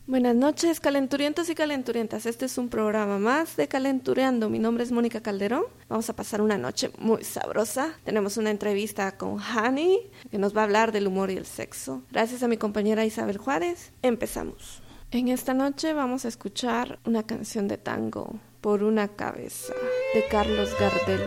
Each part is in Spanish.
Buenas noches, calenturientos y calenturientas. Este es un programa más de Calentureando. Mi nombre es Mónica Calderón. Vamos a pasar una noche muy sabrosa. Tenemos una entrevista con Hani, que nos va a hablar del humor y el sexo. Gracias a mi compañera Isabel Juárez. Empezamos. En esta noche vamos a escuchar una canción de tango, Por una cabeza, de Carlos Gardel.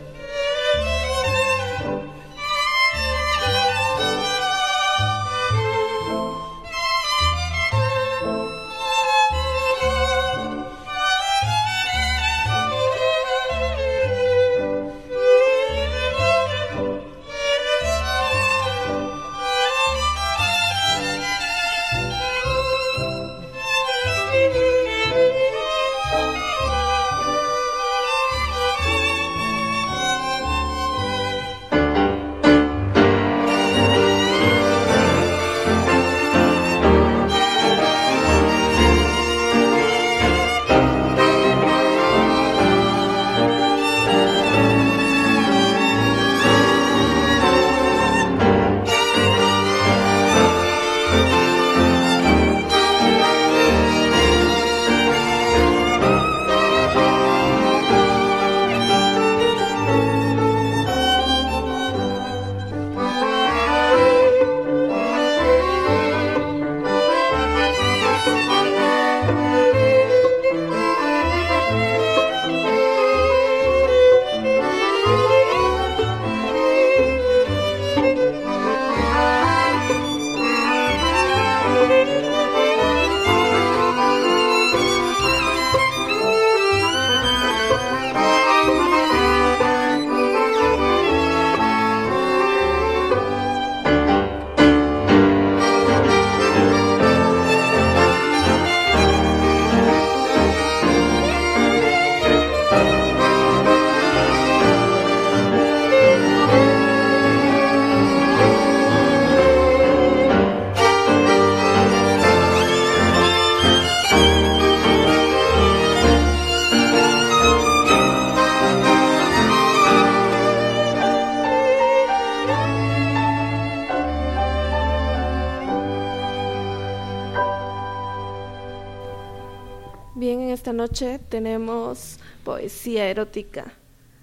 Bien, en esta noche tenemos poesía erótica,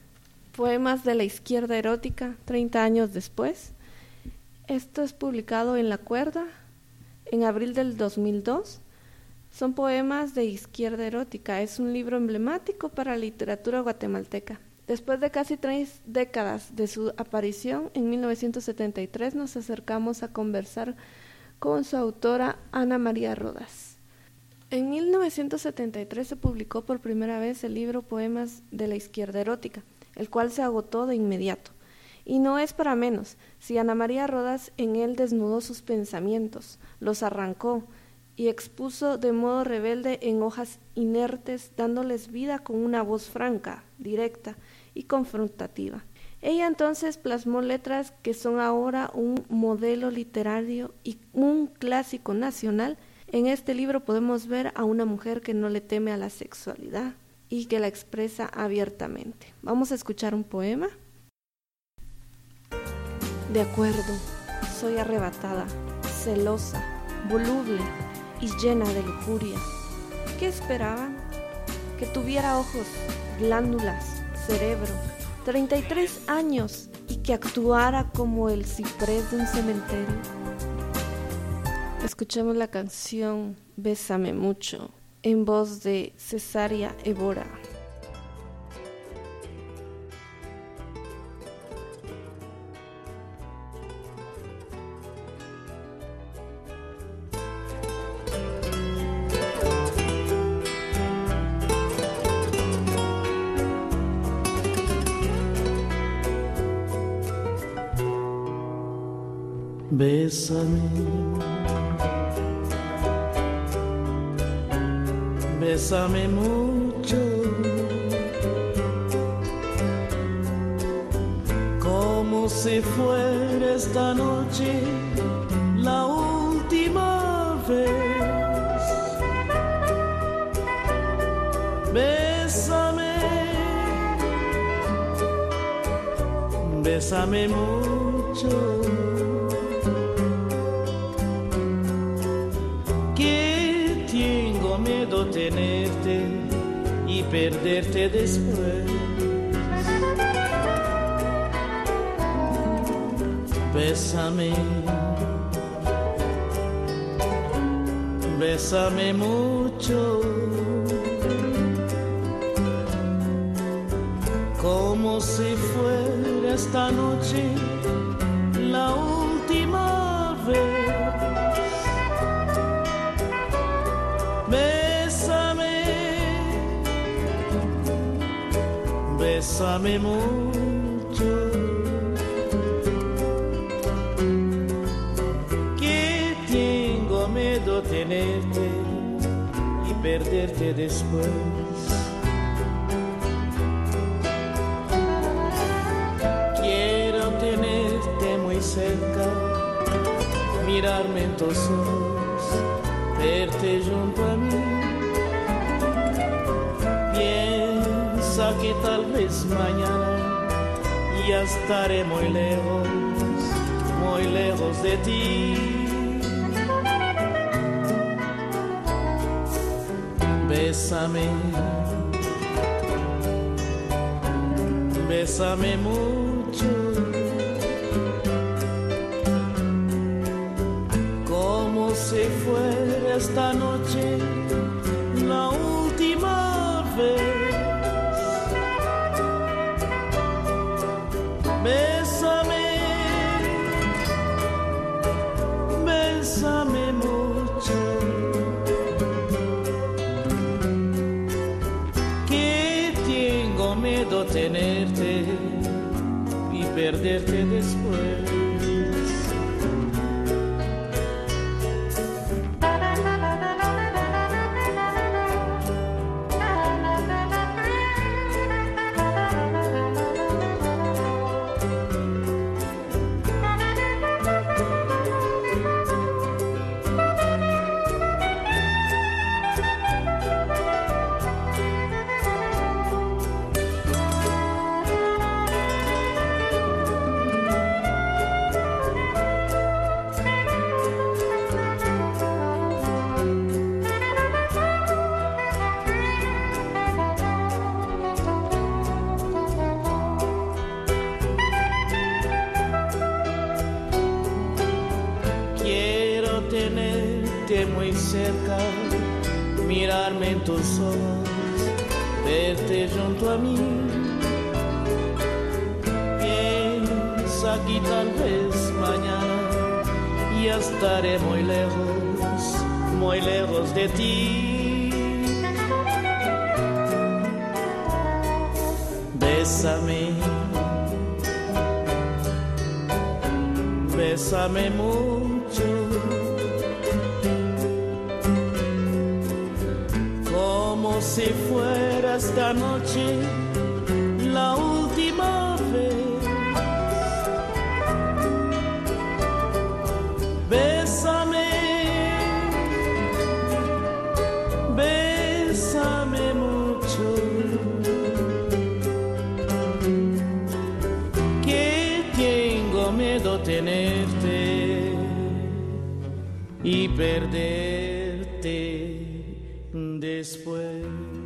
poemas de la izquierda erótica, 30 años después. Esto es publicado en La Cuerda en abril del 2002. Son poemas de izquierda erótica, es un libro emblemático para la literatura guatemalteca. Después de casi 3 décadas de su aparición, en 1973 nos acercamos a conversar con su autora Ana María Rodas. En 1973 se publicó por primera vez el libro Poemas de la izquierda erótica, el cual se agotó de inmediato. Y no es para menos, si Ana María Rodas en él desnudó sus pensamientos, los arrancó y expuso de modo rebelde en hojas inertes, dándoles vida con una voz franca, directa y confrontativa. Ella entonces plasmó letras que son ahora un modelo literario y un clásico nacional. En este libro podemos ver a una mujer que no le teme a la sexualidad y que la expresa abiertamente. Vamos a escuchar un poema. De acuerdo, soy arrebatada, celosa, voluble y llena de lujuria. ¿Qué esperaban? Que tuviera ojos, glándulas, cerebro, 33 años y que actuara como el ciprés de un cementerio. Escuchemos la canción Bésame mucho, en voz de Cesárea Évora. Bésame, bésame mucho, como si fuera esta noche la última vez. Bésame, bésame mucho, tengo miedo tenerte y perderte después. Bésame, bésame mucho, como si fuera esta noche la última vez. Bésame, bésame mucho, que tengo miedo tenerte y perderte después. Quiero tenerte muy cerca, mirarme en tus ojos, verte junto a mí. Piensa que tal vez mañana ya estaré muy lejos de ti. Bésame, bésame mucho, como si fuera esta noche la última vez. Bésame, bésame mucho, que tengo miedo tenerte y perderte después. Tenerte muy cerca, mirarme en tus ojos, verte junto a mí. Piensa que tal vez mañana ya estaré muy lejos de ti. Bésame, bésame mucho, como si fuera esta noche la última vez. Bésame, bésame mucho, que tengo miedo tenerte y perderte después.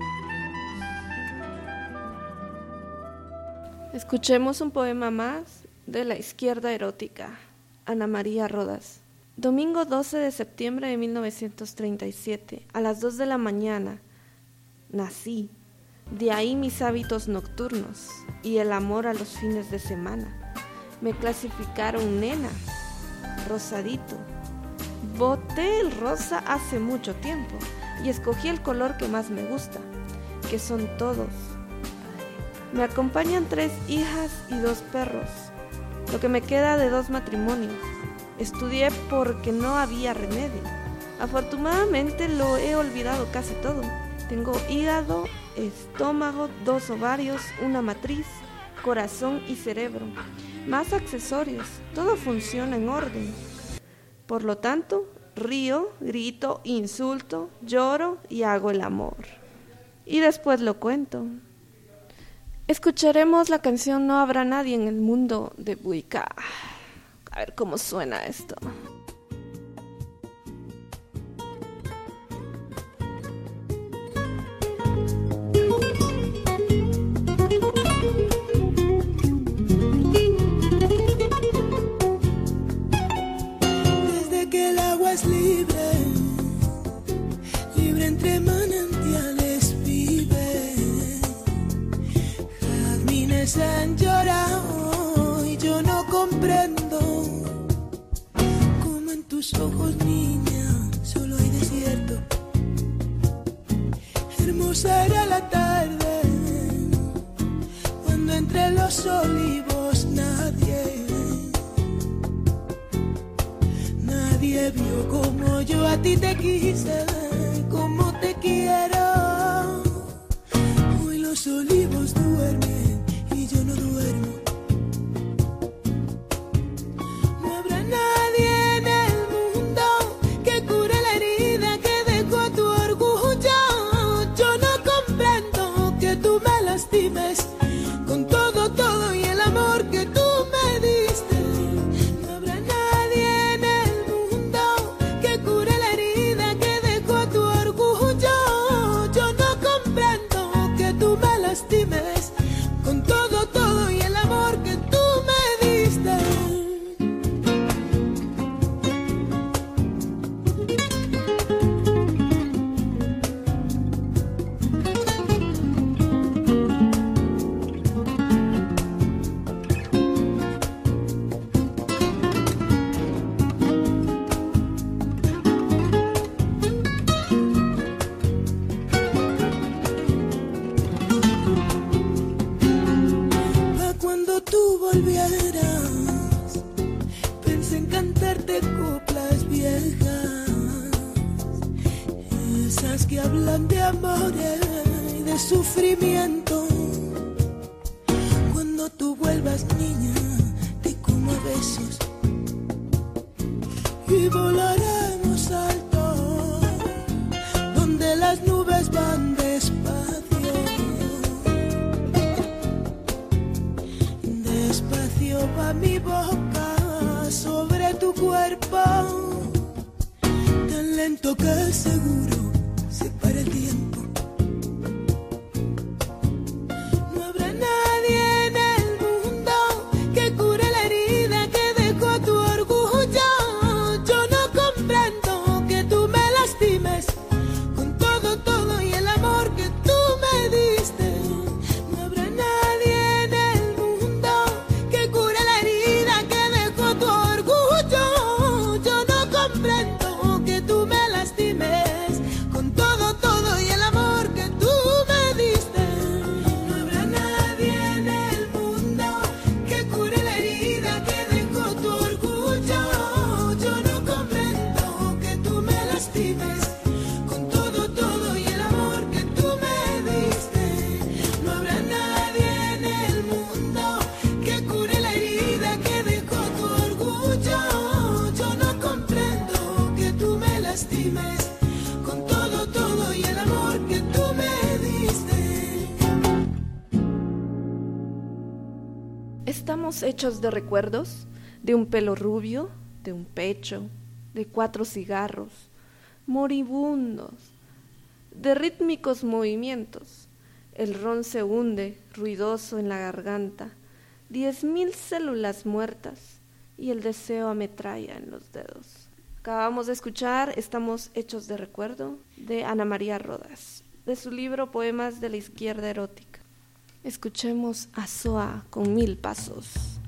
Escuchemos un poema más de la izquierda erótica, Ana María Rodas. Domingo 12 de septiembre de 1937, a las 2 de la mañana, nací. De ahí mis hábitos nocturnos y el amor a los fines de semana. Me clasificaron nena, rosadito. Boté el rosa hace mucho tiempo y escogí el color que más me gusta, que son todos. Me acompañan 3 hijas y 2 perros, lo que me queda de 2 matrimonios. Estudié porque no había remedio. Afortunadamente lo he olvidado casi todo. Tengo hígado, estómago, 2 ovarios, una matriz, corazón y cerebro, más accesorios. Todo funciona en orden. Por lo tanto, río, grito, insulto, lloro y hago el amor. Y después lo cuento. Escucharemos la canción No habrá nadie en el mundo de Buica. A ver cómo suena esto. hacen llorar y yo no comprendo cómo en tus ojos, niña, solo hay desierto. Hermosa era la tarde cuando entre los olivos nadie vio como yo a ti te quise, como te quiero. Hoy los olivos duermen y yo no duermo. No habrá nadie en el mundo que cure la herida que dejó tu orgullo. Yo no comprendo que tú me lastimes con todo, todo y el amor que tú me diste. No habrá nadie en el mundo que cure la herida que dejó tu orgullo. Yo no comprendo que tú me lastimes con todo, todo y el amor que tú me diste. Cuando tú volvieras, pensé en cantarte coplas viejas, esas que hablan de amor y de sufrimiento. Cuando tú vuelvas, niña, te como a besos y volaremos alto, donde las nubes van despacio. Despacio va mi boca sobre tu cuerpo, tan lento que seguro se para el tiempo. No habrá nadie en el mundo que cure la herida que dejó tu orgullo. Yo no comprendo que tú me lastimes con todo, todo y el amor que tú me diste. No habrá nadie en el mundo que cure la herida que dejó tu orgullo. Yo no comprendo que tú me lastimes con todo, todo y el amor que tú me diste. No habrá nadie en el mundo que cure la herida que dejó tu orgullo. Yo no comprendo que tú me lastimes con todo, todo y el amor que tú me diste. No habrá nadie en el mundo que cure la herida que dejó tu orgullo. Yo no comprendo que tú me lastimes con todo, todo y el amor que tú me diste. Estamos hechos de recuerdos, de un pelo rubio, de un pecho, de 4 cigarros, moribundos, de rítmicos movimientos. El ron se hunde, ruidoso en la garganta, 10.000 células muertas y el deseo ametralla en los dedos. Acabamos de escuchar Estamos hechos de recuerdo, de Ana María Rodas, de su libro Poemas de la izquierda erótica. Escuchemos a Soa con 1000 pasos.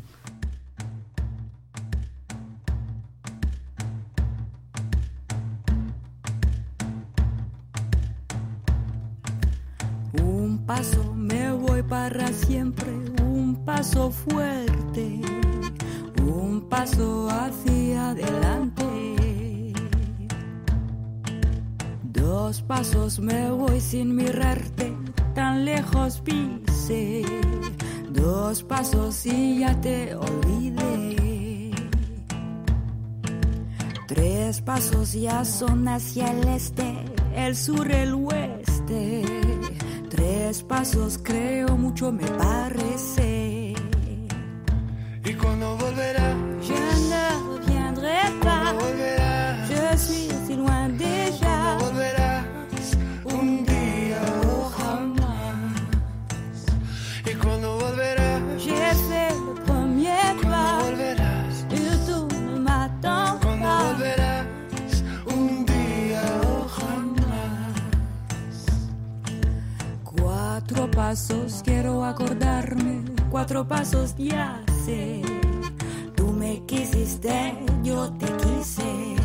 Un paso me voy para siempre, un paso fuerte, un paso hacia adelante. 2 pasos me voy sin mirarte, tan lejos pisé. 2 pasos y ya te olvidé. 3 pasos ya son hacia el este, el sur, el oeste. 3 pasos creo mucho me parece. ¿Y cuándo volverá? Je ne reviendrai pas. ¿Cuándo volverás? Je suis si loin déjà. ¿Cuándo volverás? Un día o jamás. ¿Y cuándo volverás? J'ai fait le premier ¿Cuándo pas. volverás? Et tout ne m'attend ¿Cuándo pas. volverás? Un día o jamás. 4 pasos quiero acordarme. 4 pasos ya sé. Tú me quisiste, yo te quise.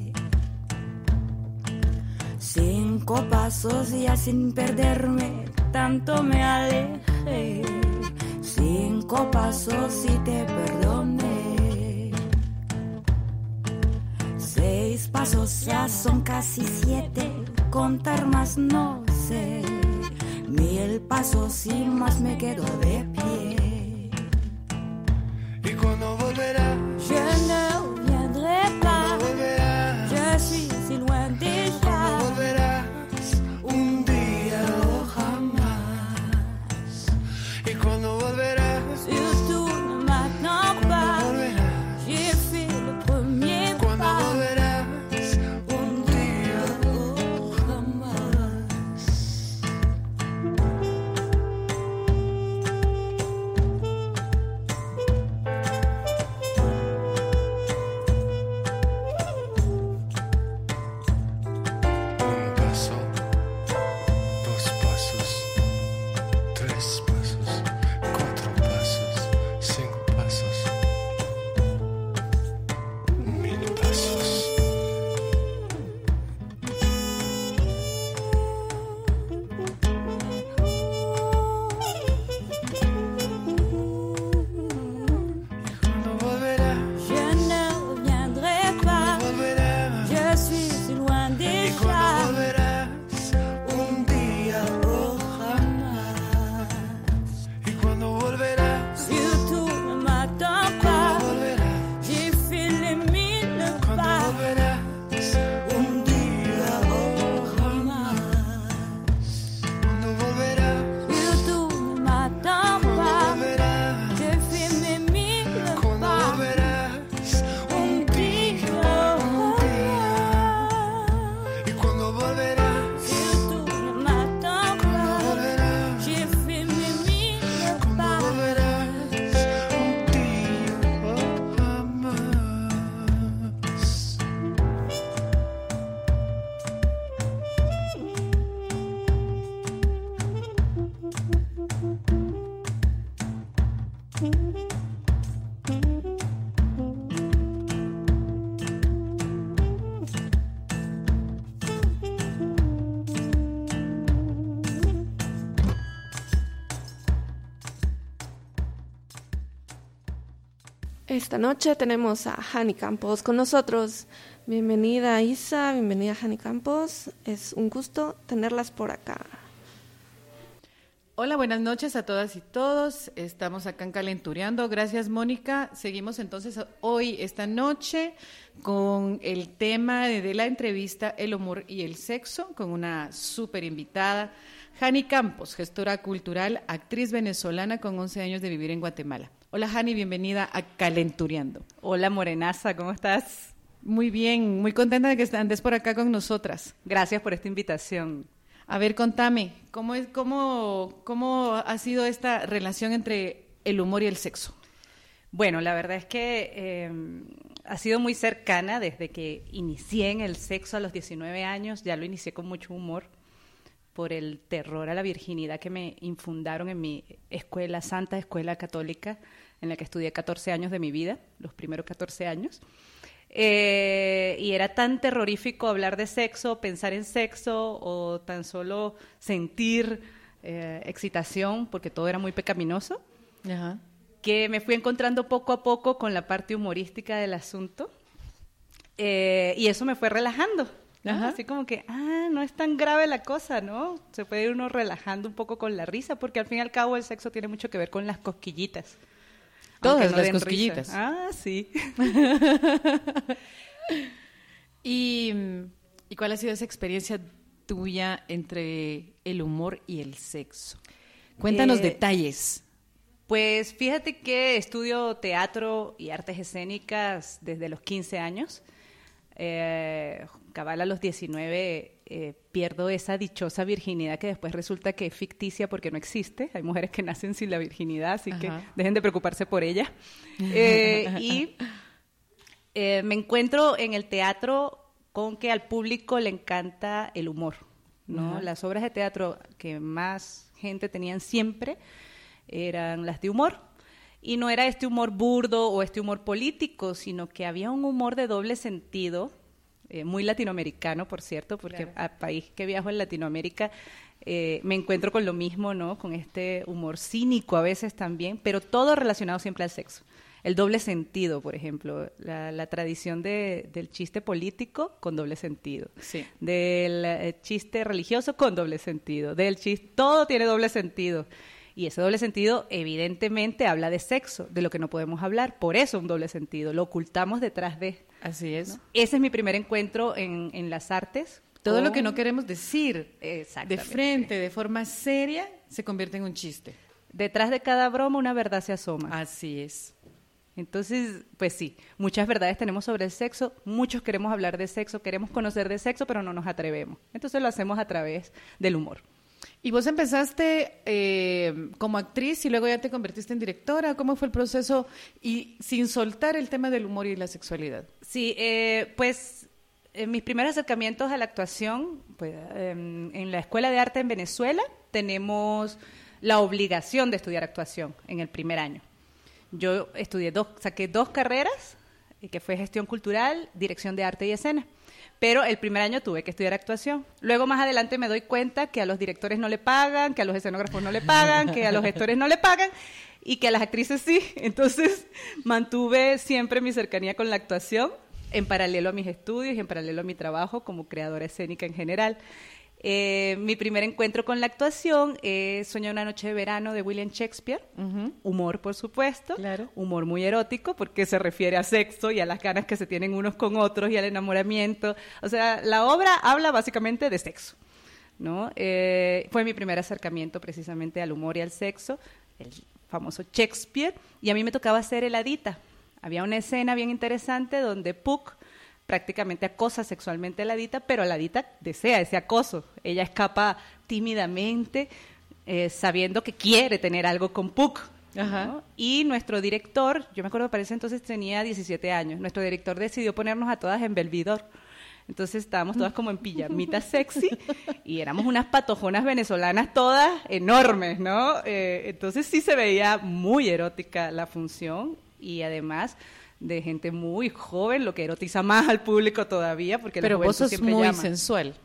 5 pasos ya sin perderme, tanto me alejé. 5 pasos y te perdoné. 6 pasos ya son casi 7, contar más no sé. 1000 pasos y más me quedo de pie. ¿Y cuándo volverás? Je ne reviendrai pas. ¿Cuándo volverás? Je suis si loin déjà. ¿Cuándo volverás? Un día o jamás. ¿Y cuándo volverás? Surtout ne m'attends pas. ¿Cuándo volverás? J'ai fait le premier ¿Cuándo pas. volverás? Un día Oh, jamás. Un paso, 2 pasos, 3 pasos, 4 pasos, 5 pasos, 1000 pasos. ¿Cuándo volverás? Je ne reviendrai pas. Volverás. Je suis si loin ¿Y cuándo déjà. volverás? Un día o jamás. ¿Y cuándo volverás? Surtout ne m'attends pas. Volverás. J'ai fait les 1000 ¿Cuándo pas. volverás? Un día o jamás. ¿Cuándo volverás? Surtout ne m'attends ¿Cuándo pas. volverás? J'ai fait mes 1000 ¿Cuándo pas. volverás? Un día, un día. ¿Y cuándo volverás? Surtout ne m'attends ¿Cuándo pas. volverás? J'ai fait mes 1000 ¿Cuándo pas. volverás? Un día o jamás. Esta noche tenemos a Hani Campos con nosotros. Bienvenida Isa, bienvenida Hani Campos. Es un gusto tenerlas por acá. Hola, buenas noches a todas y todos. Estamos acá en Calentureando. Gracias, Mónica. Seguimos entonces hoy, esta noche, con el tema de la entrevista El humor y el sexo, con una súper invitada, Hani Campos, gestora cultural, actriz venezolana con 11 años de vivir en Guatemala. Hola, Hani, bienvenida a Calentureando. Hola Morenaza, ¿cómo estás? Muy bien, muy contenta de que andes por acá con nosotras. Gracias por esta invitación. A ver, contame, ¿cómo ha sido esta relación entre el humor y el sexo? Bueno, la verdad es que ha sido muy cercana desde que inicié en el sexo a los 19 años. Ya lo inicié con mucho humor por el terror a la virginidad que me infundaron en mi escuela, Santa Escuela Católica, en la que estudié 14 años de mi vida, los primeros 14 años. Y era tan terrorífico hablar de sexo, pensar en sexo o tan solo sentir excitación, porque todo era muy pecaminoso, Ajá. que me fui encontrando poco a poco con la parte humorística del asunto, y eso me fue relajando, ¿no? Ajá. Así como que, no es tan grave la cosa, ¿no? Se puede ir uno relajando un poco con la risa, porque al fin y al cabo el sexo tiene mucho que ver con las cosquillitas. Todas Aunque no las den cosquillitas. risa. Sí. ¿Y cuál ha sido esa experiencia tuya entre el humor y el sexo? Cuéntanos detalles. Pues fíjate que estudio teatro y artes escénicas desde los 15 años. Cabal a los 19 pierdo esa dichosa virginidad que después resulta que es ficticia porque no existe. Hay mujeres que nacen sin la virginidad, así que dejen de preocuparse por ella. Y me encuentro en el teatro con que al público le encanta el humor, ¿no? Las obras de teatro que más gente tenían siempre eran las de humor. Y no era este humor burdo o este humor político, sino que había un humor de doble sentido, muy latinoamericano, por cierto, porque Claro. al país que viajo en Latinoamérica me encuentro con lo mismo, ¿no? Con este humor cínico a veces también, pero todo relacionado siempre al sexo. El doble sentido, por ejemplo, la tradición del chiste político con doble sentido, Sí. del chiste religioso con doble sentido, del chiste, todo tiene doble sentido. Y ese doble sentido evidentemente habla de sexo, de lo que no podemos hablar, por eso un doble sentido, lo ocultamos detrás de. Así es. ¿No? Ese es mi primer encuentro en las artes. Todo lo con- que no queremos decir de Exactamente. frente, de forma seria, se convierte en un chiste. Detrás de cada broma una verdad se asoma. Así es. Entonces, pues sí, muchas verdades tenemos sobre el sexo, muchos queremos hablar de sexo, queremos conocer de sexo, pero no nos atrevemos. Entonces lo hacemos a través del humor. Y vos empezaste como actriz y luego ya te convertiste en directora. ¿Cómo fue el proceso? Y sin soltar el tema del humor y la sexualidad. Sí, pues en mis primeros acercamientos a la actuación, pues, en la Escuela de Arte en Venezuela tenemos la obligación de estudiar actuación en el primer año. Yo saqué 2 carreras, que fue gestión cultural, dirección de arte y escena. Pero el primer año tuve que estudiar actuación. Luego, más adelante, me doy cuenta que a los directores no le pagan, que a los escenógrafos no le pagan, que a los gestores no le pagan y que a las actrices sí. Entonces, mantuve siempre mi cercanía con la actuación en paralelo a mis estudios y en paralelo a mi trabajo como creadora escénica en general. Mi primer encuentro con la actuación es Sueña una noche de verano de William Shakespeare. Humor, por supuesto. Claro. Humor muy erótico porque se refiere a sexo y a las ganas que se tienen unos con otros y al enamoramiento. O sea, la obra habla básicamente de sexo, ¿no? Fue mi primer acercamiento precisamente al humor y al sexo, el famoso Shakespeare, y a mí me tocaba ser el hadita. Había una escena bien interesante donde Puck prácticamente acosa sexualmente a la hadita, pero la hadita desea ese acoso. Ella escapa tímidamente, sabiendo que quiere tener algo con Puck. Ajá. ¿No? Y nuestro director, yo me acuerdo que para ese entonces tenía 17 años, nuestro director decidió ponernos a todas en Belvidor. Entonces estábamos todas como en pijamita sexy y éramos unas patojonas venezolanas todas enormes, ¿no? Entonces sí se veía muy erótica la función y además de gente muy joven, lo que erotiza más al público todavía, porque Pero la vos juventud sos siempre muy llama. sensual.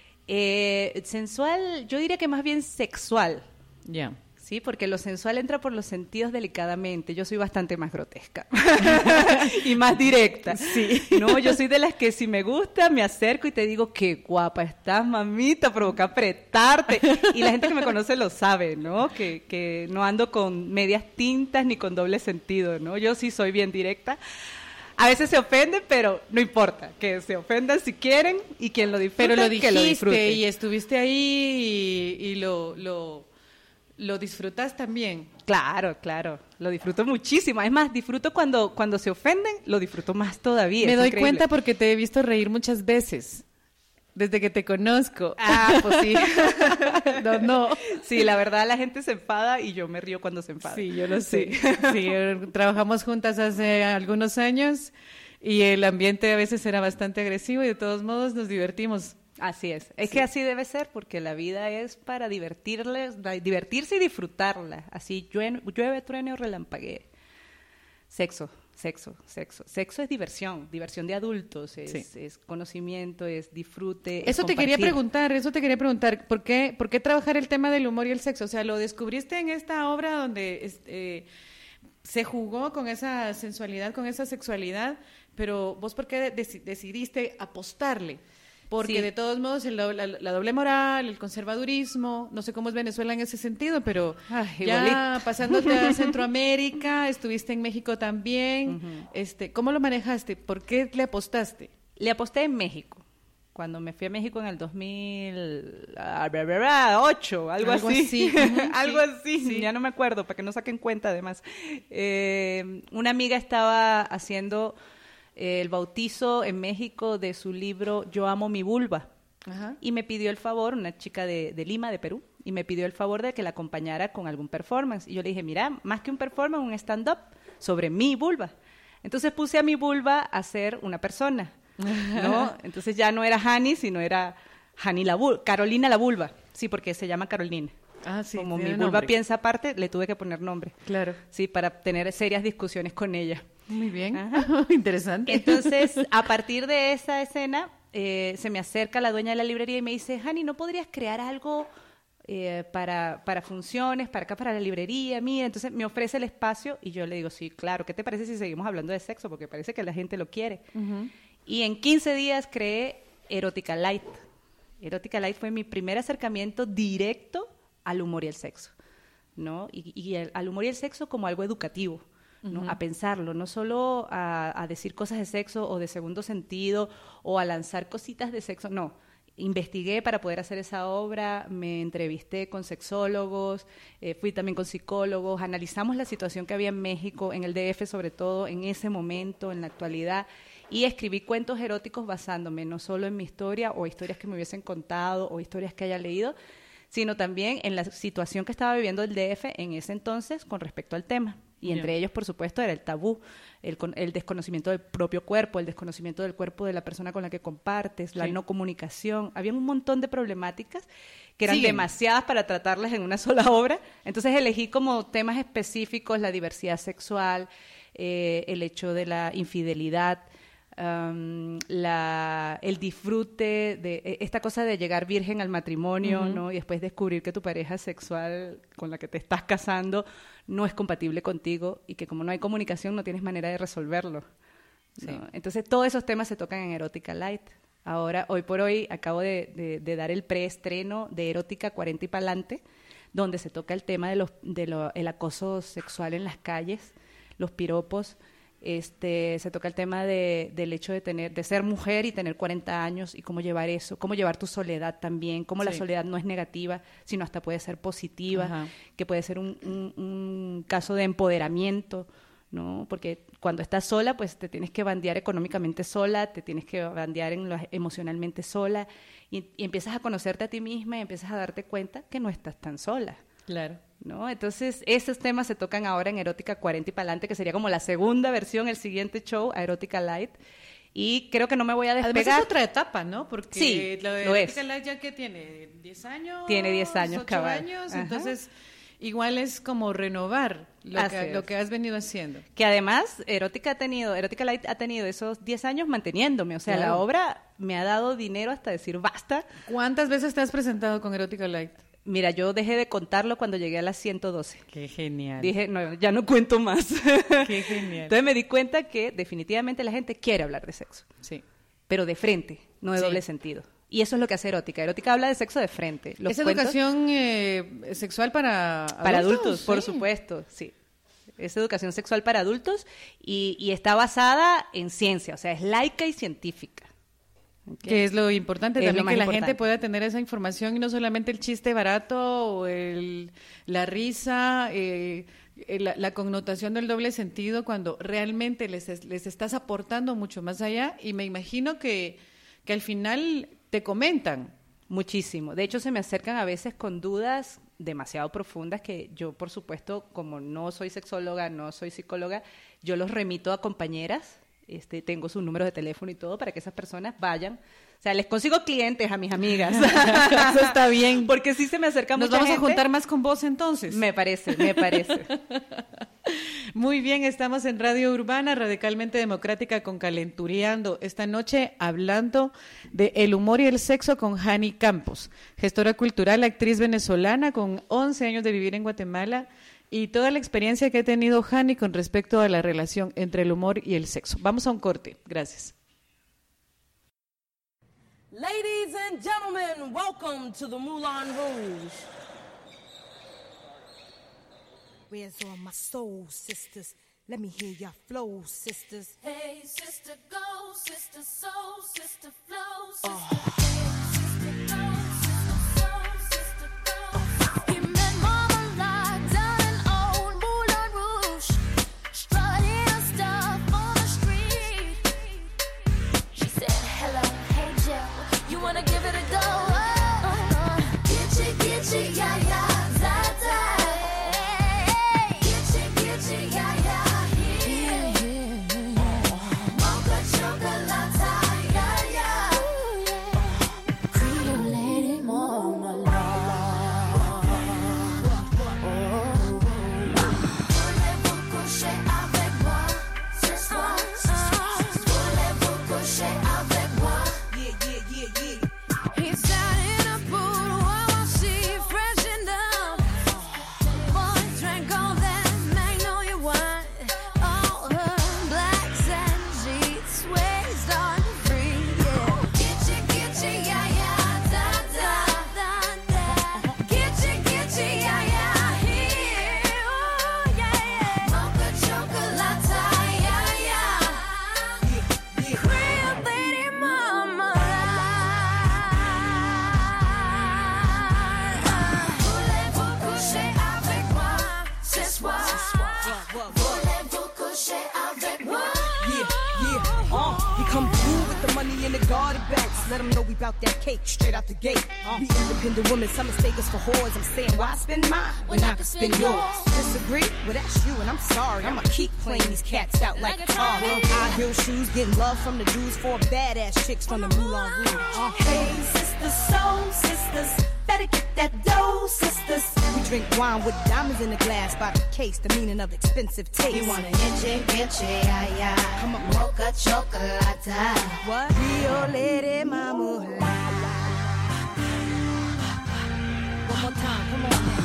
Sensual, yo diría que más bien sexual. Ya. Sí, porque lo sensual entra por los sentidos delicadamente. Yo soy bastante más grotesca y más directa. Sí. No, yo soy de las que si me gusta me acerco y te digo qué guapa estás, mamita, provoca apretarte. Y la gente que me conoce lo sabe, ¿no? Que no ando con medias tintas ni con doble sentido, ¿no? Yo sí soy bien directa. A veces se ofenden, pero no importa, que se ofendan si quieren y quien lo disfrute, Pero lo que lo disfrute. dijiste y estuviste ahí y lo disfrutas también. Claro, claro, lo disfruto muchísimo. Es más, disfruto cuando se ofenden, lo disfruto más todavía. Me es doy increíble. cuenta porque te he visto reír muchas veces, desde que te conozco. Ah, pues sí. No. Sí, la verdad la gente se enfada y yo me río cuando se enfada. Sí, yo lo sé. Sí, trabajamos juntas hace algunos años y el ambiente a veces era bastante agresivo y de todos modos nos divertimos. Así es. Es que así debe ser porque la vida es para divertirse y disfrutarla. Así llueve, truene o relampaguee. Sexo. Sexo es diversión de adultos, es conocimiento, es disfrute. es Eso te quería compartir. preguntar, ¿por qué trabajar el tema del humor y el sexo? O sea, lo descubriste en esta obra donde se jugó con esa sensualidad, con esa sexualidad, pero vos ¿por qué decidiste apostarle? Porque Sí. de todos modos la doble moral, el conservadurismo, no sé cómo es Venezuela en ese sentido, pero Ay, ya igualito. pasándote a Centroamérica, estuviste en México también, ¿cómo lo manejaste? ¿Por qué le apostaste? Le aposté en México. Cuando me fui a México en el 2008, algo Algo así. así, ujú, Algo sí, así, sí. ya no me acuerdo, para que no saquen cuenta además. Una amiga estaba haciendo el bautizo en México de su libro Yo amo mi vulva. Ajá. Y me pidió el favor, una chica de Lima, de Perú, y me pidió el favor de que la acompañara con algún performance. Y yo le dije, mira, más que un performance, un stand-up sobre mi vulva. Entonces puse a mi vulva a ser una persona, ¿no? Entonces ya no era Hani, sino era Carolina la vulva. Sí, porque se llama Carolina. Ah, sí, Como mi tiene vulva nombre. piensa aparte, le tuve que poner nombre. Claro. Sí, para tener serias discusiones con ella. Muy bien. Ajá. Interesante. Entonces, a partir de esa escena, se me acerca la dueña de la librería y me dice, Hani, ¿no podrías crear algo para funciones, para acá, para la librería? Mira, entonces me ofrece el espacio y yo le digo, sí, claro, ¿qué te parece si seguimos hablando de sexo? Porque parece que la gente lo quiere. Y en 15 días creé Erótica Light. Erótica Light fue mi primer acercamiento directo al humor y el sexo, ¿no? Y al humor y el sexo como algo educativo, ¿no? A pensarlo, no solo a decir cosas de sexo o de segundo sentido o a lanzar cositas de sexo, no. Investigué para poder hacer esa obra, me entrevisté con sexólogos, fui también con psicólogos, analizamos la situación que había en México, en el DF sobre todo, en ese momento, en la actualidad, y escribí cuentos eróticos basándome no solo en mi historia o historias que me hubiesen contado o historias que haya leído, sino también en la situación que estaba viviendo el DF en ese entonces con respecto al tema. Y entre ellos, por supuesto, era el tabú, el desconocimiento del propio cuerpo, el desconocimiento del cuerpo de la persona con la que compartes, la no comunicación. Había un montón de problemáticas que eran demasiadas para tratarlas en una sola obra. Entonces elegí como temas específicos la diversidad sexual, el hecho de la infidelidad, el disfrute de esta cosa de llegar virgen al matrimonio, ¿no? Y después descubrir que tu pareja sexual con la que te estás casando no es compatible contigo y que como no hay comunicación no tienes manera de resolverlo, ¿no? Sí. Entonces todos esos temas se tocan en Erótica Light. Ahora, hoy por hoy, acabo de dar el preestreno de Erótica 40 y Pa'lante, donde se toca el tema el acoso sexual en las calles, los piropos. Se toca el tema del hecho de ser mujer y tener 40 años y cómo llevar eso, cómo llevar tu soledad también, cómo la soledad no es negativa, sino hasta puede ser positiva, que puede ser un caso de empoderamiento, ¿no? Porque cuando estás sola, pues te tienes que bandear económicamente sola, te tienes que bandear emocionalmente sola y empiezas a conocerte a ti misma y empiezas a darte cuenta que no estás tan sola. Claro. ¿No? Entonces, esos temas se tocan ahora en Erótica 40 y Pa'lante, que sería como la segunda versión, el siguiente show, a Erótica Light. Y creo que no me voy a despegar. Además es otra etapa, ¿no? Porque sí, lo de Erótica Light ya que tiene 10 años. Tiene 10 años, 8 cabal. años, entonces igual es como renovar lo que has venido haciendo. Que además, Erótica Light ha tenido esos 10 años manteniéndome. O sea, la obra me ha dado dinero hasta decir basta. ¿Cuántas veces te has presentado con Erótica Light? Mira, yo dejé de contarlo cuando llegué a las 112. ¡Qué genial! Dije, no, ya no cuento más. ¡Qué genial! Entonces me di cuenta que definitivamente la gente quiere hablar de sexo. Sí. Pero de frente, no de doble sentido. Y eso es lo que hace Erótica. Erótica habla de sexo de frente. ¿Es educación sexual para adultos? Por supuesto, sí. Es educación sexual para adultos y está basada en ciencia, o sea, es laica y científica. Okay. Que es lo importante también, que la gente pueda tener esa información y no solamente el chiste barato o la risa, la connotación del doble sentido, cuando realmente les estás aportando mucho más allá. Y me imagino que al final te comentan. Muchísimo. De hecho, se me acercan a veces con dudas demasiado profundas que yo, por supuesto, como no soy sexóloga, no soy psicóloga, yo los remito a compañeras. Tengo sus números de teléfono y todo para que esas personas vayan. O sea, les consigo clientes a mis amigas. Eso está bien. Porque sí se me acerca mucha gente. ¿Nos vamos a juntar más con vos entonces? Me parece. Muy bien, estamos en Radio Urbana, radicalmente democrática, con Calenturiando. Esta noche hablando de el humor y el sexo con Hani Campos, gestora cultural, actriz venezolana con 11 años de vivir en Guatemala, y toda la experiencia que ha tenido Hani con respecto a la relación entre el humor y el sexo. Vamos a un corte. Gracias. Ladies and gentlemen, welcome to the Moulin Rouge. Where's all my soul sisters? Let me hear your flow, sisters. Hey, sister, go, sister, soul, sister, flow, sister. Hey, sister, go, sister, soul, sister, go. He met Mama Lot down in old Moulin Rouge, strutting stuff on the street. She said, hello, hey, Joe, you wanna give it a go? Get you, yeah, yeah, da-da. Let them know we bout that cake straight out the gate. We independent women, some mistake us for whores. I'm saying, why spend mine when I can spend yours? Disagree? Well, that's you, and I'm sorry. I'ma keep playing these cats out like a car. High heel shoes, getting love from the Jews, for badass chicks from the Moulin Rouge. Hey, sisters, soul sisters, better get that dough, sisters. We drink wine with diamonds in the glass by the case, the meaning of expensive taste. You want an inche, ay, ay. Come on. Mocha chocolate. What? Rio Lady Mama. One more time, come on now.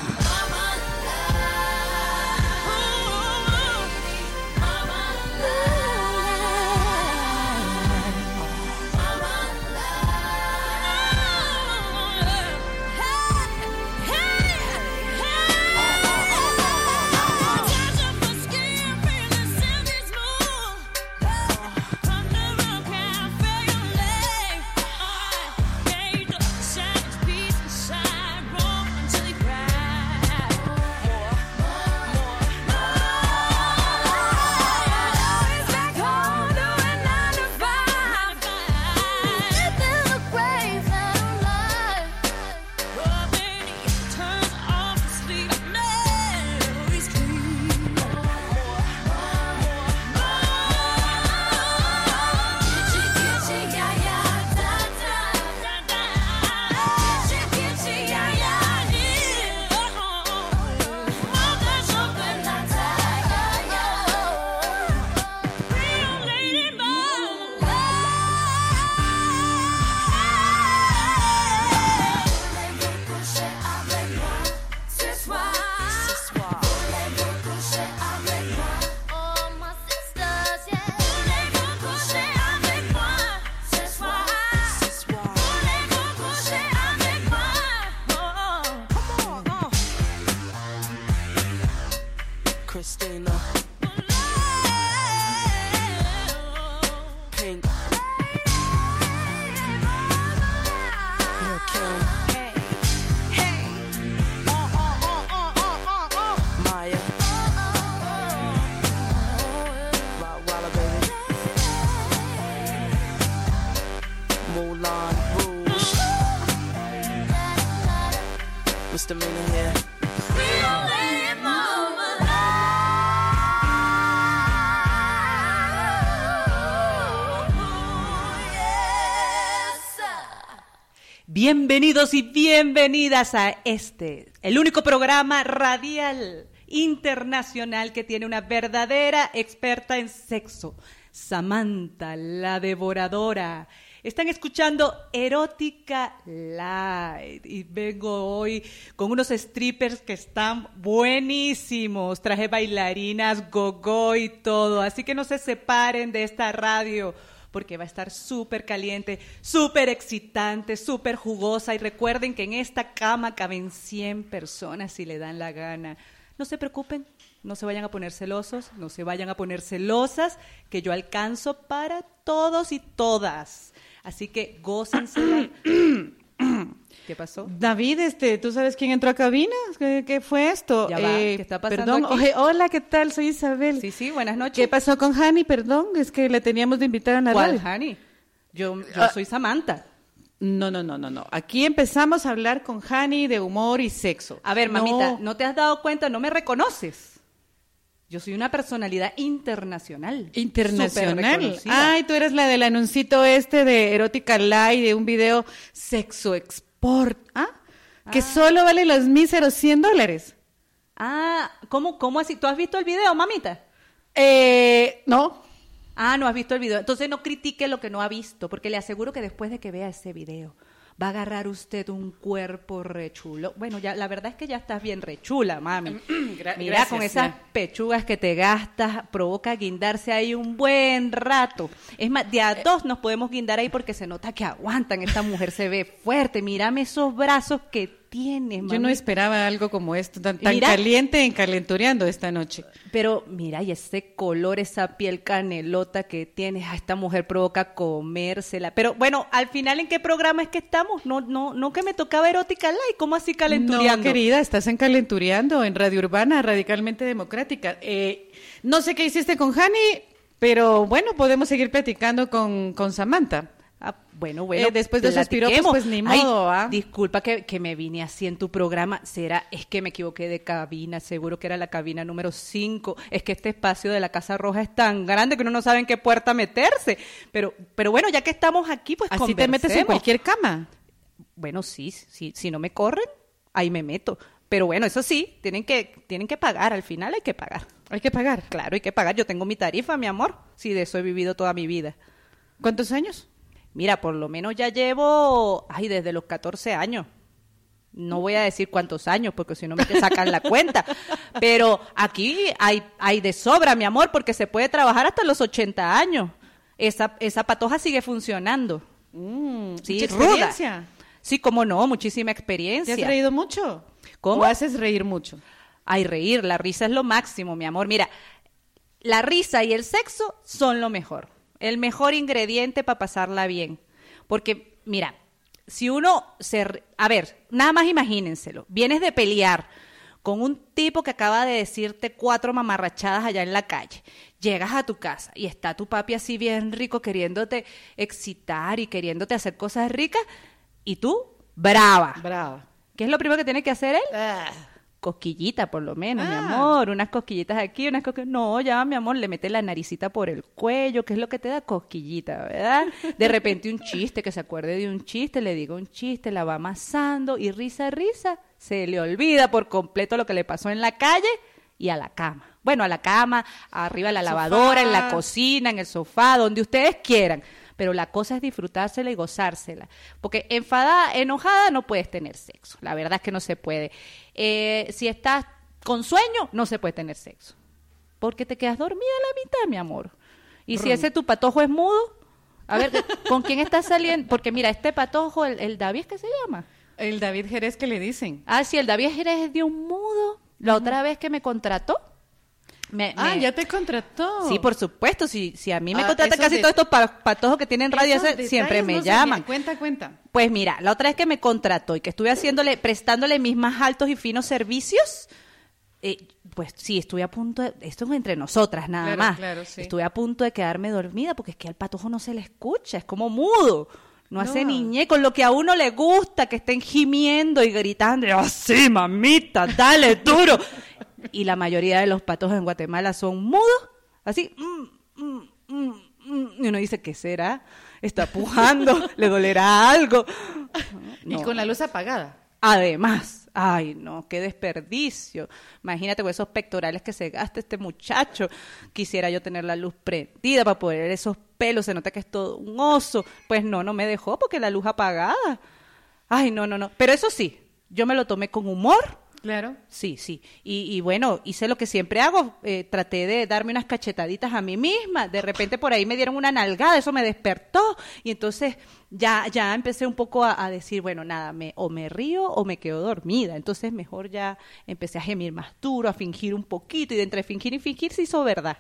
Christina, Pink, Lil' Kim, Maya, Rottweiler baby, Moulin Rouge, Misdemeanor here. Bienvenidos y bienvenidas a el único programa radial internacional que tiene una verdadera experta en sexo, Samantha, la devoradora. Están escuchando Erótica Live y vengo hoy con unos strippers que están buenísimos. Traje bailarinas, go-go y todo, así que no se separen de esta radio, porque va a estar súper caliente, súper excitante, súper jugosa. Y recuerden que en esta cama caben 100 personas si le dan la gana. No se preocupen, no se vayan a poner celosos, no se vayan a poner celosas, que yo alcanzo para todos y todas. Así que gócensela. ¿Qué pasó? David, ¿tú sabes quién entró a cabina? ¿Qué fue esto? Ya va, ¿qué está pasando perdón, aquí? Oye, hola, ¿qué tal? Soy Isabel. Sí, buenas noches. ¿Qué pasó con Hani? Perdón, es que le teníamos de invitar a la ¿Cuál, radio. Hani? Yo soy Samantha. No. Aquí empezamos a hablar con Hani de humor y sexo. A ver, mamita, ¿no te has dado cuenta? ¿No me reconoces? Yo soy una personalidad internacional. Internacional. Superreconocida. Ay, tú eres la del anuncito de Erótica Live, de un video Sexo Export. Que solo vale los míseros $100. ¿Cómo así? ¿Tú has visto el video, mamita? No. No has visto el video. Entonces no critique lo que no ha visto, porque le aseguro que después de que vea ese video va a agarrar usted un cuerpo rechulo. Bueno, ya la verdad es que ya estás bien rechula, mami. Mira, gracias, con esas pechugas que te gastas, provoca guindarse ahí un buen rato. Es más, de a dos nos podemos guindar ahí porque se nota que aguantan. Esta mujer se ve fuerte. Mírame esos brazos que tienes, mami. Yo no esperaba algo como esto, tan Mira, caliente en Calentureando esta noche. Pero mira, y ese color, esa piel canelota que tienes, a esta mujer provoca comérsela. Pero bueno, al final, ¿en qué programa es que estamos? No que me tocaba Erótica Live, ¿cómo así Calentureando? No, querida, estás en Calentureando, en Radio Urbana, radicalmente democrática. No sé qué hiciste con Hani, pero bueno, podemos seguir platicando con Samantha. Ah, bueno, después de esos piropos, platiquemos. pues, ni Ay, modo, ¿ah? disculpa que me vine así en tu programa. Es que me equivoqué de cabina, seguro que era la cabina número 5. Es que este espacio de la Casa Roja es tan grande que uno no sabe en qué puerta meterse. Pero bueno, ya que estamos aquí, pues Así te metes en conversemos. cualquier cama. Bueno, sí, si no me corren, ahí me meto. Pero bueno, eso sí, tienen que pagar, al final hay que pagar. Hay que pagar. Claro, hay que pagar. Yo tengo mi tarifa, mi amor. Sí, de eso he vivido toda mi vida. ¿Cuántos años? Mira, por lo menos ya llevo, desde los 14 años. No voy a decir cuántos años, porque si no me sacan la cuenta. Pero aquí hay de sobra, mi amor, porque se puede trabajar hasta los 80 años. Esa patoja sigue funcionando. Sí, mucha ruda. experiencia. Sí, cómo no, muchísima ¿Te experiencia. has reído mucho? ¿Cómo? ¿O haces reír mucho? Ay, reír, la risa es lo máximo, mi amor. Mira, la risa y el sexo son lo mejor. El mejor ingrediente para pasarla bien. Porque, mira, si uno a ver, nada más imagínenselo. Vienes de pelear con un tipo que acaba de decirte 4 mamarrachadas allá en la calle. Llegas a tu casa y está tu papi así bien rico queriéndote excitar y queriéndote hacer cosas ricas. Y tú, brava. Brava. ¿Qué es lo primero que tiene que hacer él? Cosquillita, por lo menos, mi amor. Unas cosquillitas aquí, unas cosquillitas. No, ya, mi amor, le mete la naricita por el cuello, que es lo que te da cosquillita, ¿verdad? De repente un chiste, que se acuerde de un chiste, le diga un chiste, la va amasando y risa, se le olvida por completo lo que le pasó en la calle y a la cama. Bueno, a la cama, arriba de la lavadora, en la cocina, en el sofá, donde ustedes quieran. Pero la cosa es disfrutársela y gozársela. Porque enojada no puedes tener sexo. La verdad es que no se puede. Si estás con sueño, no se puede tener sexo. Porque te quedas dormida a la mitad, mi amor. Y si ese tu patojo es mudo, a ver, ¿con quién estás saliendo? Porque mira, este patojo, el David, ¿es que se llama? El David Jerez, que le dicen. Ah, sí, el David Jerez es de un mudo. La otra vez que me contrató, ya te contrató. Sí, por supuesto. Si a mí me Ah, contratan esos casi todos estos patojos que tienen radio, Esos detalles siempre me no se llaman. Cuenta. Pues mira, la otra vez que me contrató y que estuve prestándole mis más altos y finos servicios, pues sí, estuve a punto esto es entre nosotras nada Claro, más. claro, sí. Estuve a punto de quedarme dormida porque es que al patojo no se le escucha, es como mudo. No hace niñe con lo que a uno le gusta, que estén gimiendo y gritando, así, mamita, dale duro. Y la mayoría de los patojos en Guatemala son mudos, así, y uno dice, ¿qué será? Está pujando, le dolerá algo. Y No. con la luz apagada. Además, ay no, qué desperdicio. Imagínate con esos pectorales que se gasta este muchacho. Quisiera yo tener la luz prendida para poder ver esos pelos, se nota que es todo un oso. Pues no me dejó porque la luz apagada. Ay, no. Pero eso sí, yo me lo tomé con humor. Claro. Sí. Y bueno, hice lo que siempre hago. Traté de darme unas cachetaditas a mí misma. De repente por ahí me dieron una nalgada, eso me despertó. Y entonces ya empecé un poco a decir, bueno, nada, o me río o me quedo dormida. Entonces mejor ya empecé a gemir más duro, a fingir un poquito. Y de entre fingir y fingir se hizo verdad.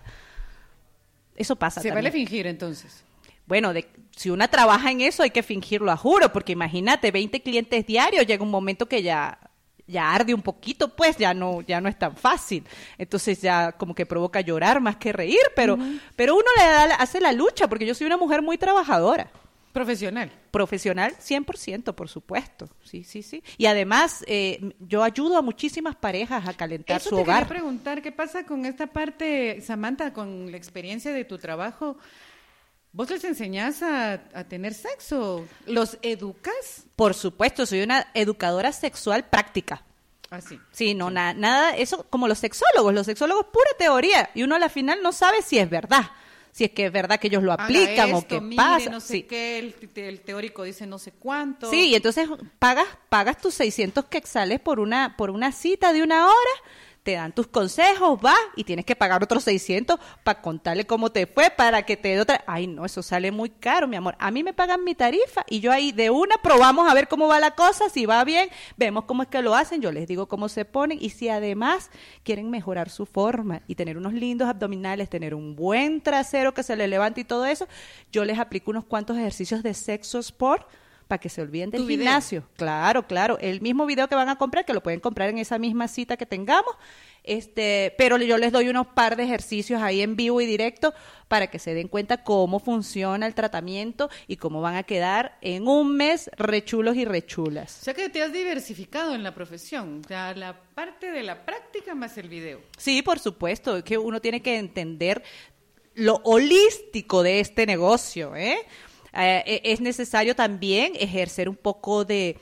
Eso pasa Se también. vale fingir entonces. Bueno, si una trabaja en eso hay que fingirlo a juro. Porque imagínate, 20 clientes diarios, llega un momento que ya arde un poquito, pues ya no es tan fácil. Entonces ya como que provoca llorar más que reír, pero uno hace la lucha, porque yo soy una mujer muy trabajadora. Profesional. Profesional 100%, por supuesto. Sí. Y además yo ayudo a muchísimas parejas a calentar Eso su te hogar. quería preguntar, ¿qué pasa con esta parte, Samantha, con la experiencia de tu trabajo? ¿Vos les enseñás a tener sexo? ¿Los educas? Por supuesto, soy una educadora sexual práctica. Así. Sí, no, nada, eso como los sexólogos pura teoría, y uno a la final no sabe si es verdad, si es que es verdad que ellos lo aplican Haga o esto, qué mire, pasa. no sé Sí. qué, el teórico dice no sé cuánto. Sí, y entonces pagas tus 600 quetzales por una cita de 1 hora, te dan tus consejos, vas y tienes que pagar otros 600 para contarle cómo te fue, para que te dé otra. Ay, no, eso sale muy caro, mi amor. A mí me pagan mi tarifa y yo ahí de una probamos a ver cómo va la cosa, si va bien, vemos cómo es que lo hacen, yo les digo cómo se ponen y si además quieren mejorar su forma y tener unos lindos abdominales, tener un buen trasero que se le levante y todo eso, yo les aplico unos cuantos ejercicios de sexo sport para que se olviden del Tu video. gimnasio. Claro, claro. El mismo video que van a comprar, que lo pueden comprar en esa misma cita que tengamos. Pero yo les doy unos par de ejercicios ahí en vivo y directo para que se den cuenta cómo funciona el tratamiento y cómo van a quedar en un mes rechulos y rechulas. O sea que te has diversificado en la profesión, o sea, la parte de la práctica más el video. Sí, por supuesto, es que uno tiene que entender lo holístico de este negocio, ¿eh? Es necesario también ejercer un poco de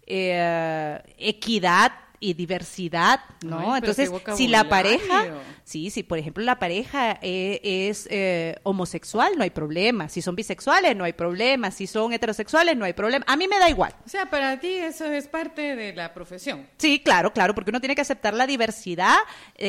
equidad y diversidad, ¿no? Ay, pero Entonces, qué si la vocabulario. pareja, si por ejemplo la pareja es homosexual, no hay problema. Si son bisexuales, no hay problema. Si son heterosexuales, no hay problema. A mí me da igual. O sea, para ti eso es parte de la profesión. Sí, claro, porque uno tiene que aceptar la diversidad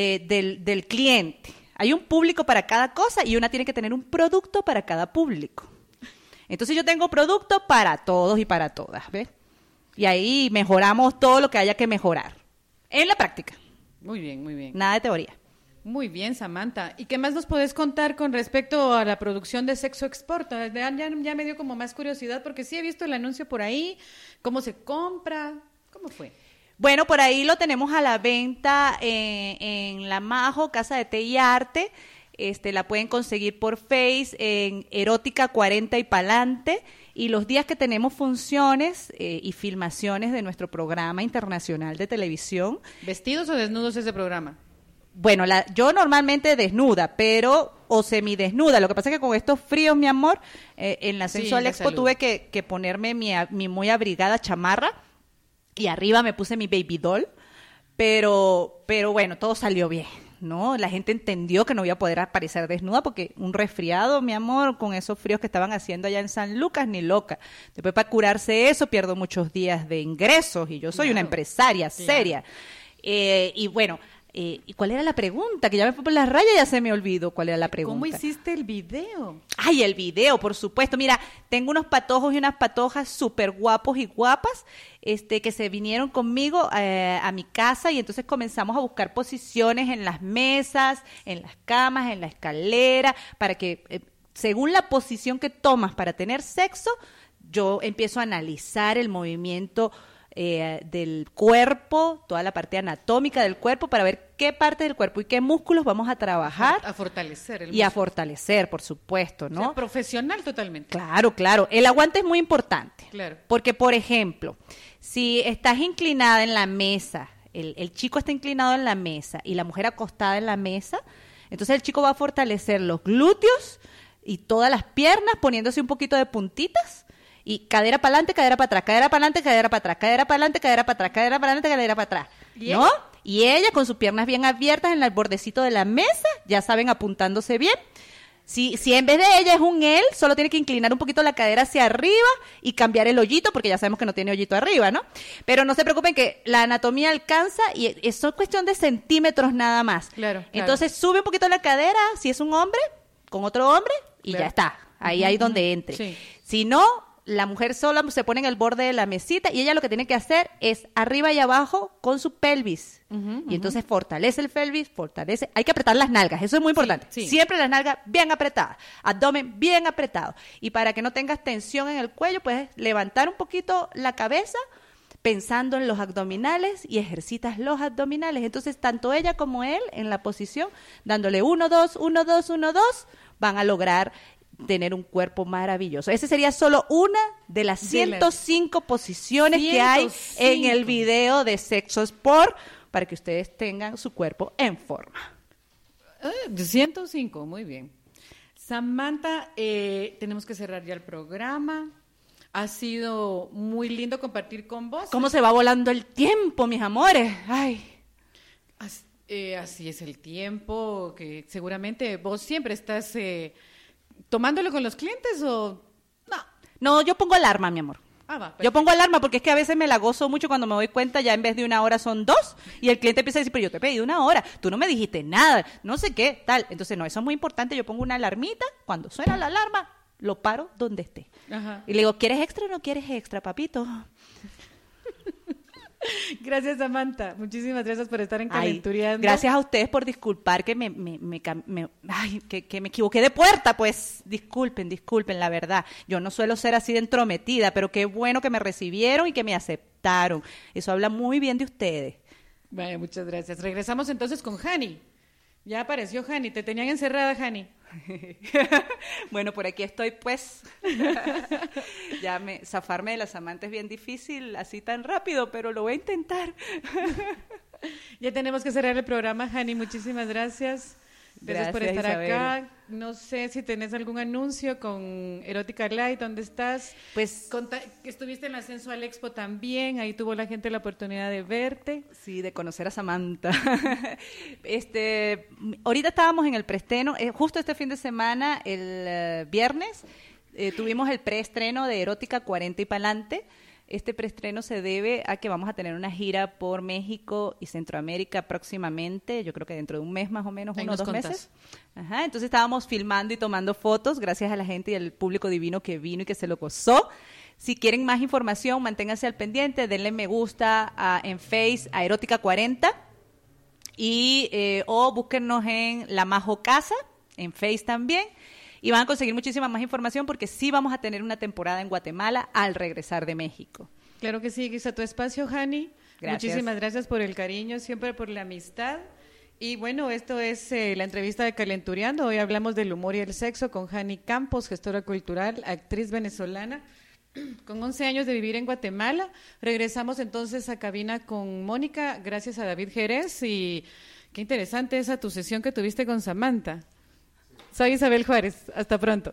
del cliente. Hay un público para cada cosa y una tiene que tener un producto para cada público. Entonces yo tengo producto para todos y para todas, ¿ves? Y ahí mejoramos todo lo que haya que mejorar. En la práctica, Muy bien, muy bien. nada de teoría. Muy bien, Samantha. ¿Y qué más nos puedes contar con respecto a la producción de Sexo Exporta? Ya me dio como más curiosidad porque sí he visto el anuncio por ahí, cómo se compra, ¿cómo fue? Bueno, por ahí lo tenemos a la venta en La Majo, Casa de Té y Arte. La pueden conseguir por Face en Erótica 40 y Palante. Y los días que tenemos funciones y filmaciones de nuestro programa internacional de televisión. ¿Vestidos o desnudos ese programa? Bueno, yo normalmente desnuda, pero o semidesnuda. Lo que pasa es que con estos fríos, mi amor, en la Sí, Sensual la Expo salud. tuve que ponerme mi muy abrigada chamarra y arriba me puse mi baby doll, pero bueno, todo salió bien, ¿no? La gente entendió que no iba a poder aparecer desnuda porque un resfriado, mi amor, con esos fríos que estaban haciendo allá en San Lucas, ni loca. Después para curarse eso pierdo muchos días de ingresos y yo soy una Claro, empresaria seria. Y bueno, ¿y cuál era la pregunta? Que ya me fue por las rayas y ya se me olvidó cuál era la pregunta. ¿Cómo hiciste el video? Ay, el video, por supuesto. Mira, tengo unos patojos y unas patojas súper guapos y guapas que se vinieron conmigo a mi casa y entonces comenzamos a buscar posiciones en las mesas, en las camas, en la escalera, para que según la posición que tomas para tener sexo, yo empiezo a analizar el movimiento del cuerpo, toda la parte anatómica del cuerpo para ver qué parte del cuerpo y qué músculos vamos a trabajar A fortalecer el y a músculo. fortalecer, por supuesto, ¿no? O sea, profesional totalmente. Claro, claro. El aguante es muy importante. Claro. Porque, por ejemplo, si estás inclinada en la mesa, el chico está inclinado en la mesa y la mujer acostada en la mesa, entonces el chico va a fortalecer los glúteos y todas las piernas poniéndose un poquito de puntitas y cadera para adelante, cadera para atrás, cadera para adelante, cadera para atrás, cadera para adelante, cadera para atrás, cadera para adelante, cadera para atrás. ¿Y ¿No? Y ella con sus piernas bien abiertas en el bordecito de la mesa, ya saben, apuntándose bien. Si en vez de ella es un él, solo tiene que inclinar un poquito la cadera hacia arriba y cambiar el hoyito, porque ya sabemos que no tiene hoyito arriba, ¿no? Pero no se preocupen que la anatomía alcanza y es cuestión de centímetros nada más. Claro, claro. Entonces sube un poquito la cadera, si es un hombre, con otro hombre, y Claro. ya está. Ahí donde entre. Sí. Si no, la mujer sola se pone en el borde de la mesita y ella lo que tiene que hacer es arriba y abajo con su pelvis. Y entonces fortalece el pelvis, fortalece. Hay que apretar las nalgas, eso es muy importante. sí. Siempre las nalgas bien apretadas, abdomen bien apretado. Y para que no tengas tensión en el cuello, puedes levantar un poquito la cabeza pensando en los abdominales y ejercitas los abdominales. Entonces, tanto ella como él en la posición, dándole 1, 2, 1, 2, 1, 2, van a lograr tener un cuerpo maravilloso. Esa sería solo una de las 105 posiciones que hay en 105. el video de Sexo Sport para que ustedes tengan su cuerpo en forma. 105, muy bien. Samantha, tenemos que cerrar ya el programa. Ha sido muy lindo compartir con vos. ¿Cómo se va volando el tiempo, mis amores? Ay. Así es el tiempo, que seguramente vos siempre estás tomándolo con los clientes o no. No, yo pongo alarma, mi amor. Ah, va, Yo perfecto. pongo alarma porque es que a veces me la gozo mucho cuando me doy cuenta ya en vez de 1 hora son 2 y el cliente empieza a decir, pero yo te pedí 1 hora, tú no me dijiste nada, no sé qué, tal. Entonces, no, eso es muy importante. Yo pongo una alarmita, cuando suena la alarma, lo paro donde esté. Ajá. Y le digo, ¿quieres extra o no quieres extra, papito? Gracias, Samantha. Muchísimas gracias por estar en Ay, Calenturiando. gracias a ustedes por disculpar que que me equivoqué de puerta, pues disculpen, la verdad. Yo no suelo ser así de entrometida, pero qué bueno que me recibieron y que me aceptaron. Eso habla muy bien de ustedes. Vaya, muchas gracias. Regresamos entonces con Hani. Ya apareció Hani. Te tenían encerrada, Hani. Bueno, por aquí estoy, pues. Zafarme de las amantes es bien difícil, así tan rápido, pero lo voy a intentar. Ya tenemos que cerrar el programa, Hani. Muchísimas gracias. Gracias por Gracias, estar Isabel. acá. No sé si tenés algún anuncio con Erótica Light, ¿dónde estás? Pues Que estuviste en la Sensual Expo también, ahí tuvo la gente la oportunidad de verte. sí, de conocer a Samantha. Ahorita estábamos en el preestreno, justo este fin de semana, el viernes, tuvimos el preestreno de Erótica 40 y Pa'lante. Este preestreno se debe a que vamos a tener una gira por México y Centroamérica próximamente, yo creo que dentro de un mes más o menos, Ahí 1 o nos 2 contás. meses. Ajá, entonces estábamos filmando y tomando fotos, gracias a la gente y al público divino que vino y que se lo gozó. Si quieren más información, manténganse al pendiente, denle me gusta en Face a Erótica 40 y o búsquennos en La Majo Casa, en Face también. Y van a conseguir muchísima más información porque sí vamos a tener una temporada en Guatemala al regresar de México. Claro que sí, aquí está tu espacio, Hani. Gracias. Muchísimas gracias por el cariño, siempre por la amistad. Y bueno, esto es la entrevista de Calenturiando. Hoy hablamos del humor y el sexo con Hani Campos, gestora cultural, actriz venezolana, con 11 años de vivir en Guatemala. Regresamos entonces a cabina con Mónica, gracias a David Jerez. Y qué interesante esa tu sesión que tuviste con Samantha. Soy Isabel Juárez. Hasta pronto.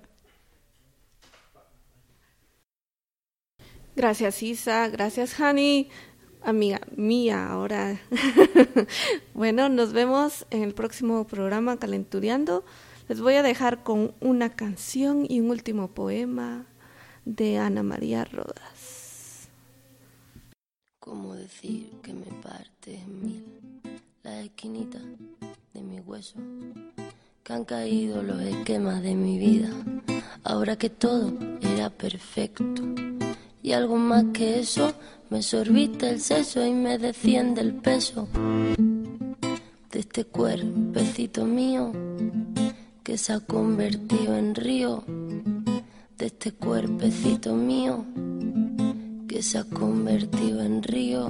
Gracias, Isa. Gracias, Hani. Amiga mía, ahora. Bueno, nos vemos en el próximo programa Calenturiando. Les voy a dejar con una canción y un último poema de Ana María Rodas. ¿Cómo decir que me parte en mil la esquinita de mi hueso? Que han caído los esquemas de mi vida, ahora que todo era perfecto. Y algo más que eso, me sorbiste el seso y me desciende el peso de este cuerpecito mío que se ha convertido en río, de este cuerpecito mío que se ha convertido en río.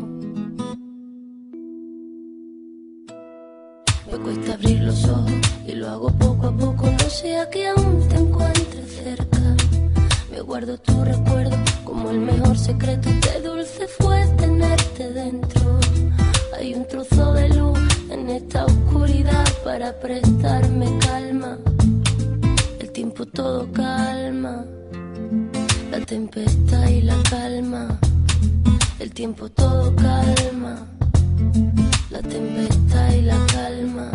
Me cuesta abrir los ojos y lo hago poco a poco, no sea que aún te encuentres cerca. Me guardo tu recuerdo como el mejor secreto, qué dulce fue tenerte dentro. Hay un trozo de luz en esta oscuridad para prestarme calma. El tiempo todo calma, la tempestad y la calma. El tiempo todo calma, la tempestad y la calma.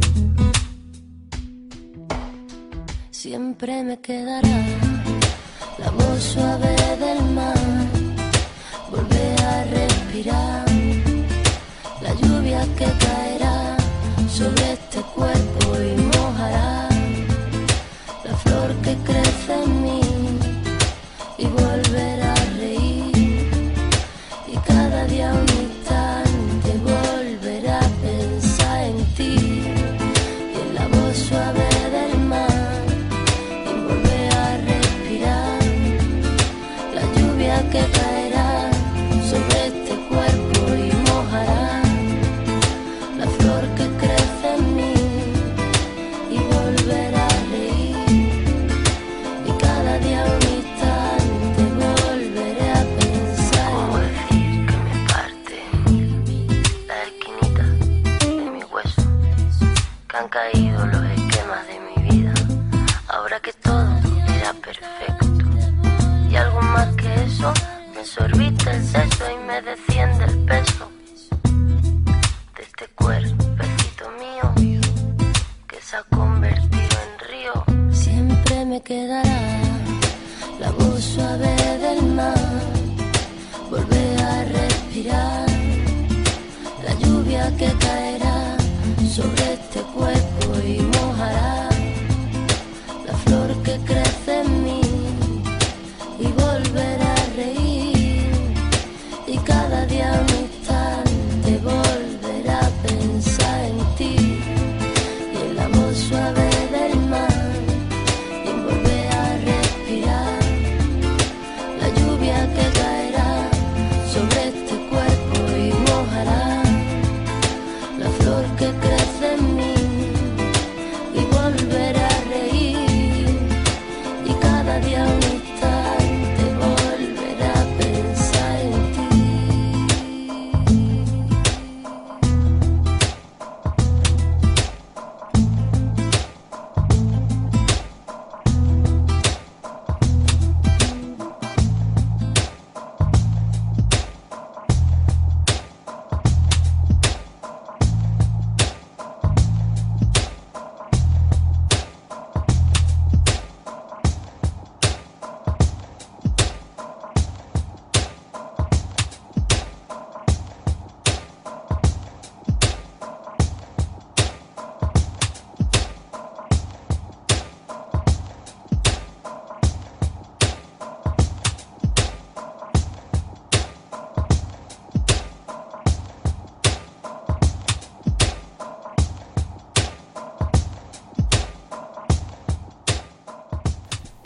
Siempre me quedará la voz suave del mar, volver a respirar la lluvia que caerá sobre este cuerpo y mojará la flor que crece en mí y volverá a reír, y cada día un instante volverá a pensar en ti y en la voz suave del mar, y volver a respirar la lluvia que caerá sobre este cuerpo y mojará la flor que crece en mí y volverá a reír, y cada día un instante volveré a pensar. ¿Cómo decir que me parte en mil la esquinita de mi hueso? Que han caído los esquemas de mi vida, ahora que todo era perfecto. Y algo más que eso, me sorbiste el seso y me desciende el peso de este cuerpecito mío que se ha convertido en río. Siempre me quedará la voz suave del mar, volver a respirar la lluvia que caerá sobre este cuerpo y mojará la flor que crece en mí y volverá a reír, y cada día un instante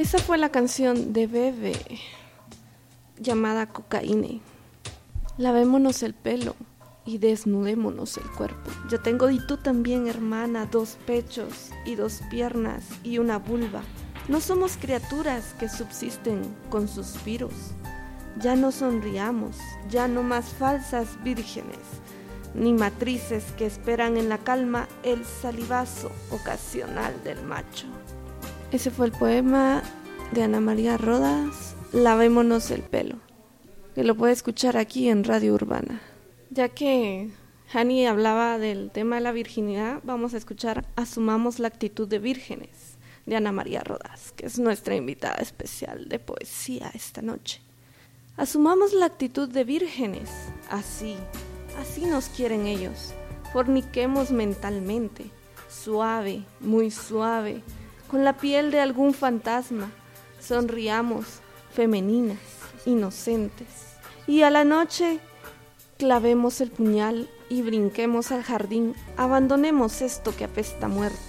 Esa fue la canción de Bebe llamada Cocaína. Lavémonos el pelo y desnudémonos el cuerpo. Yo tengo y tú también, hermana, 2 pechos y 2 piernas y una vulva. No somos criaturas que subsisten con suspiros. Ya no sonriamos, ya no más falsas vírgenes, ni matrices que esperan en la calma el salivazo ocasional del macho. Ese fue el poema de Ana María Rodas, Lavémonos el pelo, que lo puede escuchar aquí en Radio Urbana. Ya que Hani hablaba del tema de la virginidad, vamos a escuchar Asumamos la actitud de vírgenes, de Ana María Rodas, que es nuestra invitada especial de poesía esta noche. Asumamos la actitud de vírgenes, así nos quieren ellos. Forniquemos mentalmente, suave, muy suave, con la piel de algún fantasma. Sonriamos, femeninas, inocentes. Y a la noche, clavemos el puñal y brinquemos al jardín. Abandonemos esto que apesta a muerte.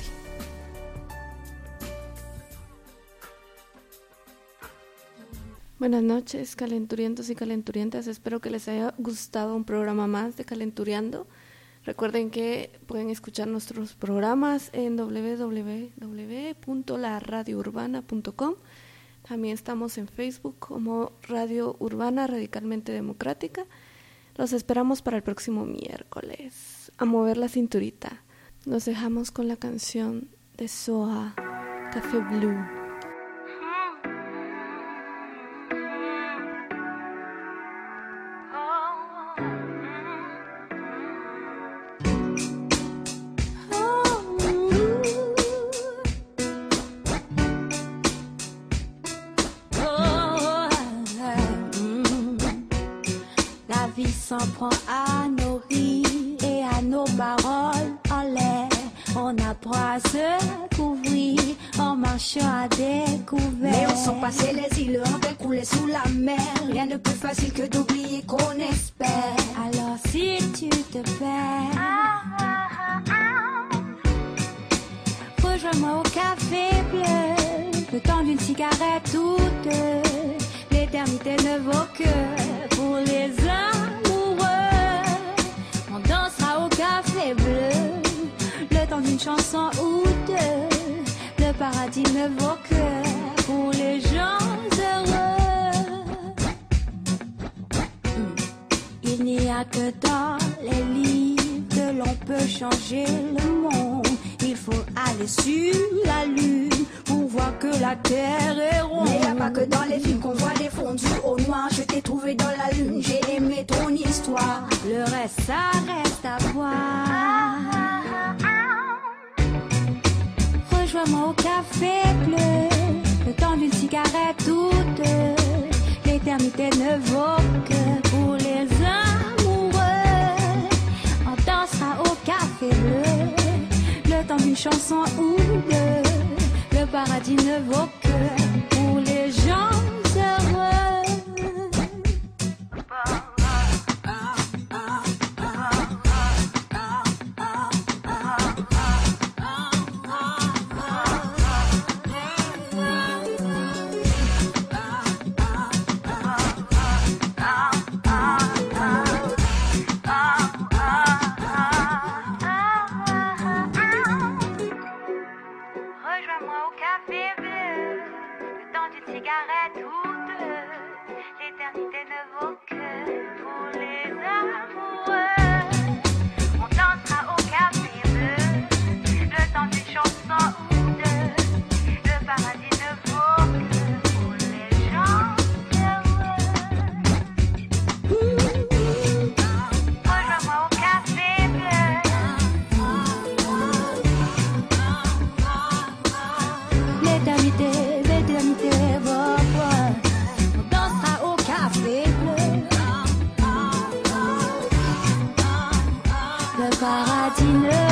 Buenas noches, calenturientos y calenturientas. Espero que les haya gustado un programa más de Calenturiando. Recuerden que pueden escuchar nuestros programas en www.laradiourbana.com. También estamos en Facebook como Radio Urbana Radicalmente Democrática. Los esperamos para el próximo miércoles. A mover la cinturita. Nos dejamos con la canción de Soa, Café Blue. S'en prend à nos rires et à nos paroles en l'air. On apprend à se couvrir en marchant à découvert. Mais on sent passer les îles, on fait couler sous la mer. Rien de plus facile que d'oublier qu'on espère. Alors si tu te perds, rejoins-moi au café bleu. Le temps d'une cigarette ou deux. L'éternité ne vaut que pour les amoureux. On dansera au café bleu. Le temps d'une chanson ou deux. Le paradis ne vaut que pour les gens heureux. Il n'y a que dans les livres que l'on peut changer le monde. Il faut aller sur la lune pour voir que la terre est ronde. Mais y'a pas que dans les films qu'on voit des fondus au noir. Je t'ai trouvé dans la lune, j'ai aimé ton histoire. Le reste, ça reste à voir. Rejoins-moi au café bleu. Le temps d'une cigarette ou deux. L'éternité ne vaut que pour les amoureux. On dansera au café bleu. Le temps d'une chanson ou deux. Le paradis ne vaut que pour les gens heureux. Rejoins-moi au café bleu, le temps d'une cigarette ou deux. L'éternité ne vaut que pour les amoureux. On dansera au café bleu, le temps d'une chanson ou deux. Le paradis ne vaut que pour les gens heureux. Rejoins-moi au café bleu. L'éternité, l'éternité, voilà. On dansera au café bleu. Le paradis ne